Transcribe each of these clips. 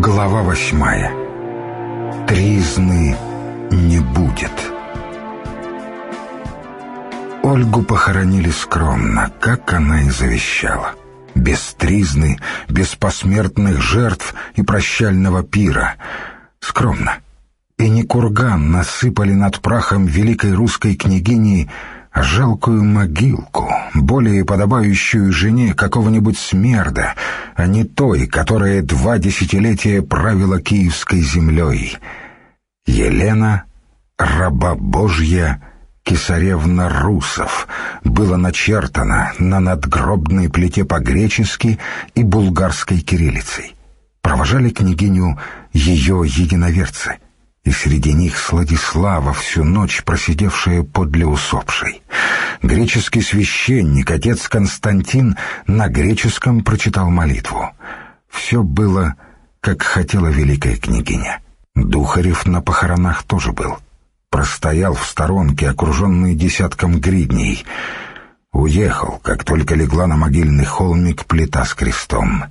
Глава 8. Тризны не будет. Ольгу похоронили скромно, как она и завещала. Без тризны, без посмертных жертв и прощального пира. Скромно. И не курган насыпали над прахом великой русской княгини, а жалкую могилку, более подобающую жене какого-нибудь смерда, а не той, которая 2 десятилетия правила киевской землей. Елена, раба Божья, Кесаревна Русов, было начертано на надгробной плите по-гречески и булгарской кириллицей. Провожали княгиню ее единоверцы, и среди них Сладислава, всю ночь просидевшая подле усопшей. Греческий священник, отец Константин, на греческом прочитал молитву. Все было, как хотела великая княгиня. Духарев на похоронах тоже был. Простоял в сторонке, окруженный десятком гридней. Уехал, как только легла на могильный холмик плита с крестом.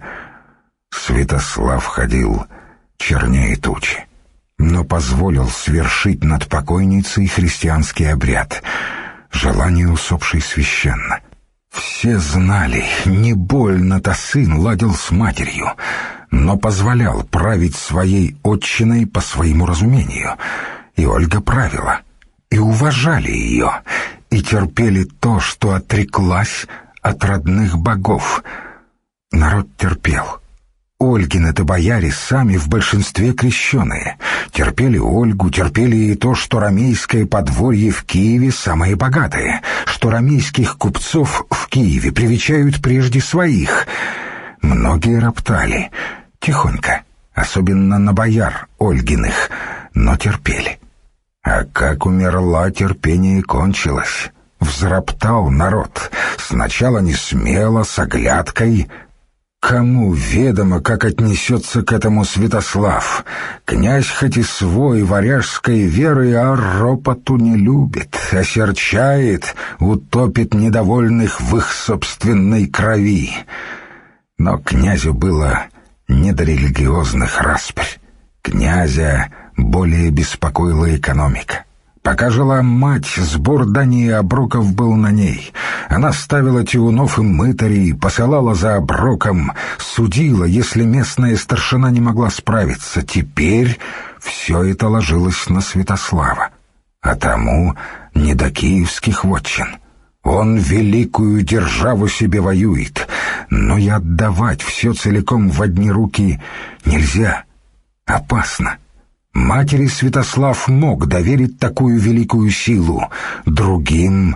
Святослав ходил чернее тучи, но позволил свершить над покойницей христианский обряд. Желание усопшей священно. Все знали, не больно-то сын ладил с матерью, но позволял править своей отчиной по своему разумению. И Ольга правила, и уважали ее, и терпели то, что отреклась от родных богов. Народ терпел. Ольгины-то бояре сами в большинстве крещеные. Терпели Ольгу, терпели и то, что ромейское подворье в Киеве самое богатое, что ромейских купцов в Киеве привечают прежде своих. Многие роптали, тихонько, особенно на бояр Ольгиных, но терпели. А как умерла, терпение кончилось. Взроптал народ, сначала не смело, с оглядкой. Кому ведомо, как отнесется к этому Святослав? Князь хоть и свой, варяжской веры, а ропоту не любит, осерчает, утопит недовольных в их собственной крови. Но князю было не до религиозных распрь. Князя более беспокоила экономика. Пока жила мать, сбор дани и оброков был на ней. Она ставила тиунов и мытарей, посылала за оброком, судила, если местная старшина не могла справиться. Теперь все это ложилось на Святослава. А тому не до киевских вотчин. Он великую державу себе воюет, но и отдавать все целиком в одни руки нельзя. Опасно. Матери Святослав мог доверить такую великую силу, другим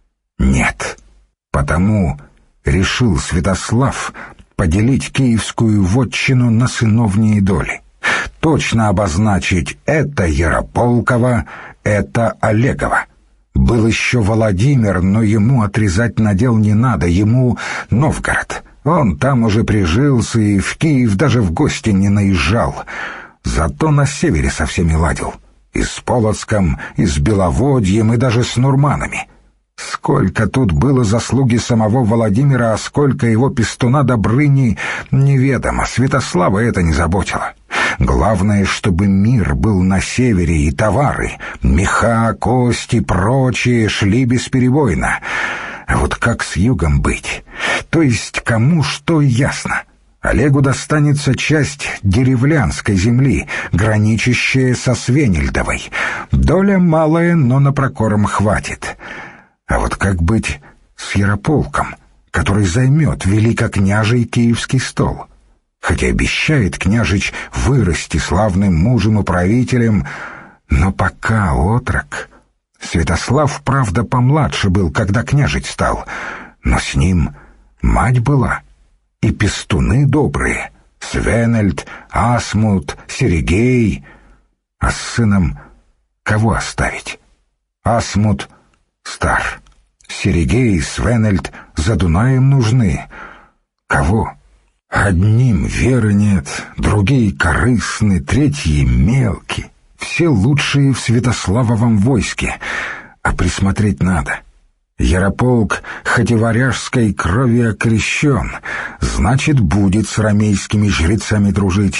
нет. Потому решил Святослав поделить киевскую вотчину на сыновние доли. Точно обозначить: это Ярополково, это Олегово. Был еще Владимир, но ему отрезать надел не надо, ему Новгород. Он там уже прижился и в Киев даже в гости не наезжал. Зато на севере со всеми ладил. И с Полоцком, и с Беловодьем, и даже с Нурманами. Сколько тут было заслуги самого Владимира, а сколько его пестуна Добрыни, неведомо. Святослава это не заботило. Главное, чтобы мир был на севере, и товары, меха, кости, прочие, шли бесперебойно. А вот как с югом быть? То есть кому что ясно. Олегу достанется часть деревлянской земли, граничащая со Свенельдовой. Доля малая, но на прокорм хватит. А вот как быть с Ярополком, который займет великокняжий киевский стол? Хотя обещает княжич вырасти славным мужем и правителем, но пока отрок. Святослав, правда, помладше был, когда княжить стал, но с ним мать была. И пестуны добрые — Свенельд, Асмут, Серегей. А с сыном кого оставить? Асмут стар, Серегей и Свенельд за Дунаем нужны. Кого? Одним веры нет, другие корыстны, третьи мелки. Все лучшие в Святославовом войске, а присмотреть надо. Ярополк, хоть и варяжской крови окрещен, значит, будет с ромейскими жрецами дружить,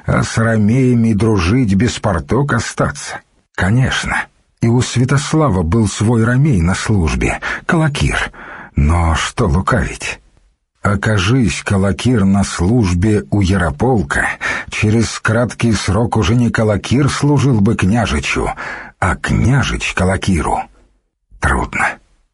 а с ромеями дружить без порток остаться? Конечно, и у Святослава был свой ромей на службе, Калакир. Но что лукавить? Окажись Калакир на службе у Ярополка, через краткий срок уже не Калакир служил бы княжичу, а княжич Калакиру. Трудно.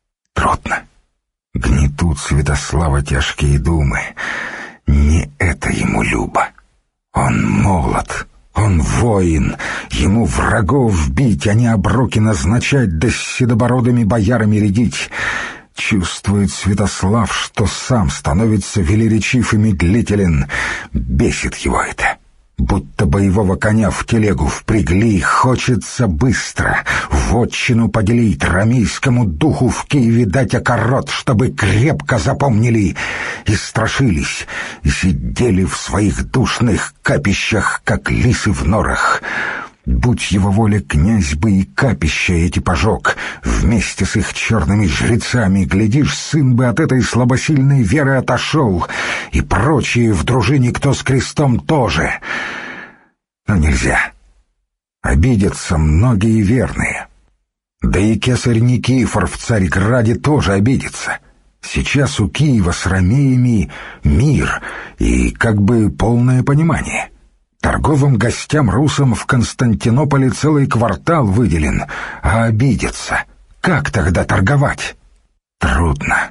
Гнетут Святослава тяжкие думы. Не это ему любо. Он молод, он воин, ему врагов бить, а не оброки назначать, да с седобородыми боярами рядить. Чувствует Святослав, что сам становится велеречив и медлителен. Бесит его это. Будто боевого коня в телегу впрягли, хочется быстро вотчину поделить, ромейскому духу в Киеве дать окорот, чтобы крепко запомнили и страшились, и сидели в своих душных капищах, как лисы в норах. Будь его воля, князь бы и капища эти пожег вместе с их черными жрецами, глядишь, сын бы от этой слабосильной веры отошел, и прочие в дружине, кто с крестом, тоже. Но нельзя. Обидятся многие верные. Да и кесарь Никифор в Царьграде тоже обидится. Сейчас у Киева с ромеями мир и как бы полное понимание. Торговым гостям-русам в Константинополе целый квартал выделен, а обидятся. Как тогда торговать? Трудно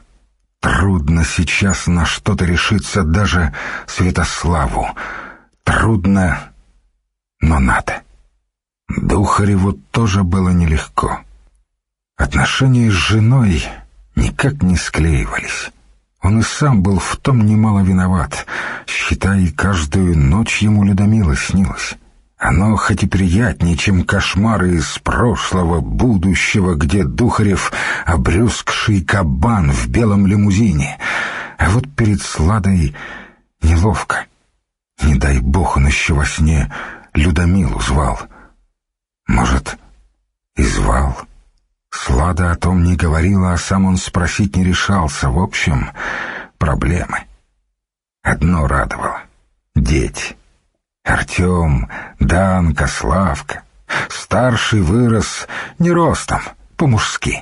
сейчас на что-то решиться даже Святославу. Трудно, но надо. Духареву тоже было нелегко. Отношения с женой никак не склеивались. Он и сам был в том немало виноват. Считай, каждую ночь ему Людмила снилась. Оно хоть и приятнее, чем кошмары из прошлого, будущего, где Духарев — обрюзгший кабан в белом лимузине. А вот перед Сладой неловко. Не дай бог он еще во сне Людмилу звал. Может, и звал. Слада о том не говорила, а сам он спросить не решался. В общем, проблемы. Одно радовало — дети. Артем, Данка, Славка. Старший вырос не ростом, по-мужски.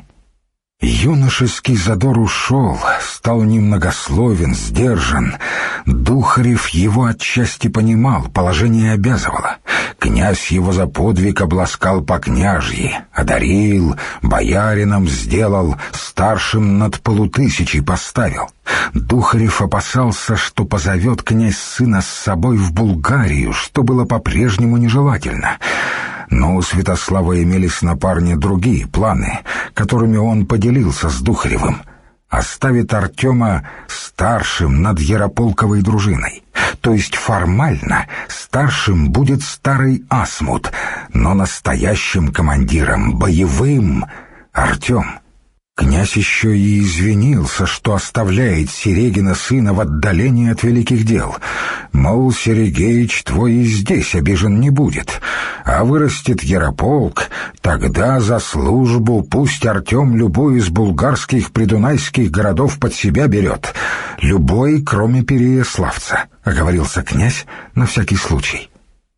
Юношеский задор ушел, стал немногословен, сдержан. Духарев его отчасти понимал, положение обязывало. Князь его за подвиг обласкал по княжьи, одарил, боярином сделал, старшим над 500 поставил. Духарев опасался, что позовет князь сына с собой в Булгарию, что было по-прежнему нежелательно. Но у Святослава имелись на парне другие планы, которыми он поделился с Духаревым. Оставит Артема старшим над Ярополковой дружиной. То есть формально старшим будет старый Асмут, но настоящим командиром, боевым — Артем. Князь еще и извинился, что оставляет Серегина сына в отдалении от великих дел. Мол, Серегеич твой и здесь обижен не будет, а вырастет Ярополк, тогда за службу пусть Артем любой из булгарских придунайских городов под себя берет. Любой, кроме Переяславца, — оговорился князь на всякий случай.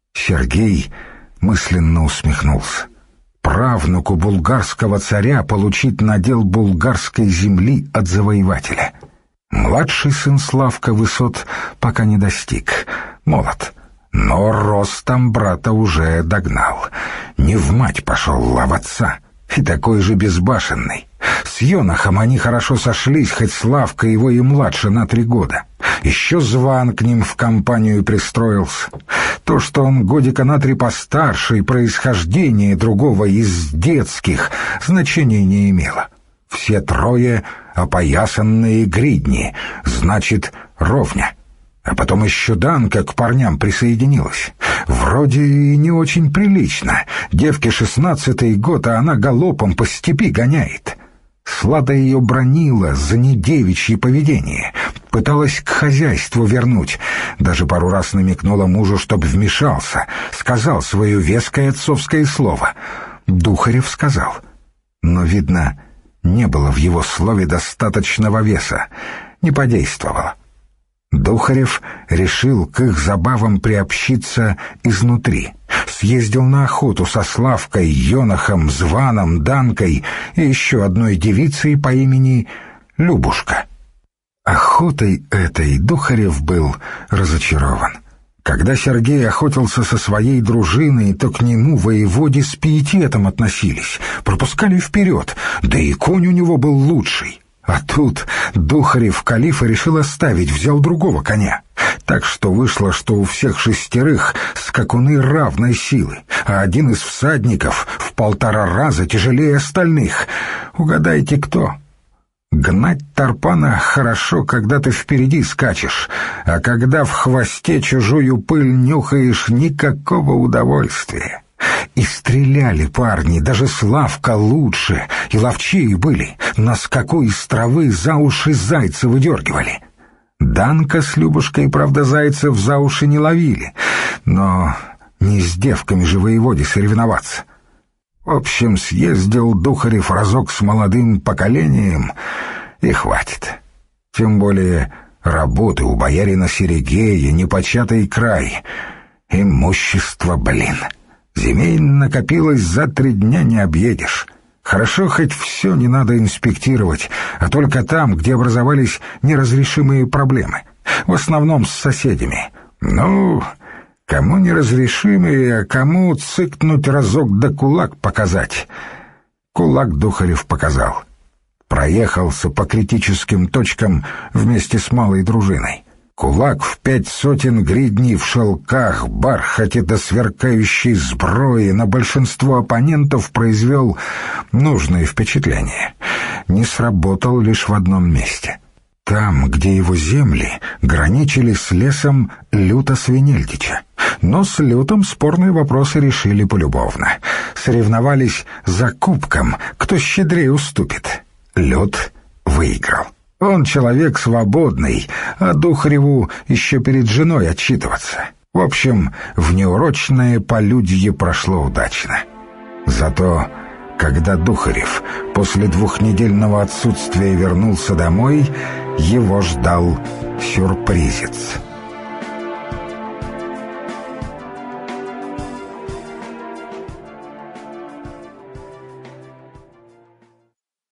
Сергей мысленно усмехнулся. Правнуку булгарского царя получить надел булгарской земли от завоевателя. Младший сын Славка высот пока не достиг, молод, но ростом брата уже догнал. Не в мать пошел, а в отца, и такой же безбашенный. С Йонахом они хорошо сошлись, хоть Славка его и младше на 3 года. Еще Зван к ним в компанию пристроился. То, что он годика на 3 постарше и происхождение другого из детских, значения не имело. Все трое опоясанные гридни, значит, ровня. А потом еще Данка к парням присоединилась. Вроде и не очень прилично. Девке 16-й год, а она галопом по степи гоняет. Слада ее бранила за недевичье поведение, пыталась к хозяйству вернуть, даже пару раз намекнула мужу, чтоб вмешался, сказал свое веское отцовское слово. Духарев сказал, но, видно, не было в его слове достаточного веса, не подействовало. Духарев решил к их забавам приобщиться изнутри. Съездил на охоту со Славкой, Йонахом, Званом, Данкой и еще одной девицей по имени Любушка. Охотой этой Духарев был разочарован. Когда Сергей охотился со своей дружиной, то к нему воеводе с пиететом относились, пропускали вперед, да и конь у него был лучший. А тут Духарев калифа решил оставить, взял другого коня. Так что вышло, что у всех 6 скакуны равной силы, а один из всадников в 1,5 раза тяжелее остальных. Угадайте, кто? Гнать тарпана хорошо, когда ты впереди скачешь, а когда в хвосте чужую пыль нюхаешь, никакого удовольствия. И стреляли парни, даже Славка лучше, и ловчие были, на скаку из травы за уши зайца выдергивали. Данка с Любушкой, правда, зайцев за уши не ловили, но не с девками же воеводе соревноваться. В общем, съездил Духарев разок с молодым поколением, и хватит. Тем более работы у боярина Серегея непочатый край. Имущество, блин. Земель накопилось, за 3 дня не объедешь. Хорошо, хоть все не надо инспектировать, а только там, где образовались неразрешимые проблемы. В основном с соседями. Ну, кому неразрешимые, а кому цыкнуть разок да кулак показать. Кулак Духарев показал. Проехался по критическим точкам вместе с малой дружиной. Кулак в 500 гридней в шелках, бархате да сверкающей сброи на большинство оппонентов произвел нужное впечатление. Не сработал лишь в одном месте. Там, где его земли граничили с лесом Люта Свинельдича. Но с Лютом спорные вопросы решили полюбовно. Соревновались за кубком, кто щедрее уступит. Лют выиграл. Он человек свободный, а Духареву еще перед женой отчитываться. В общем, внеурочное полюдье прошло удачно. Зато, когда Духарев после 2-недельного отсутствия вернулся домой, его ждал сюрпризец.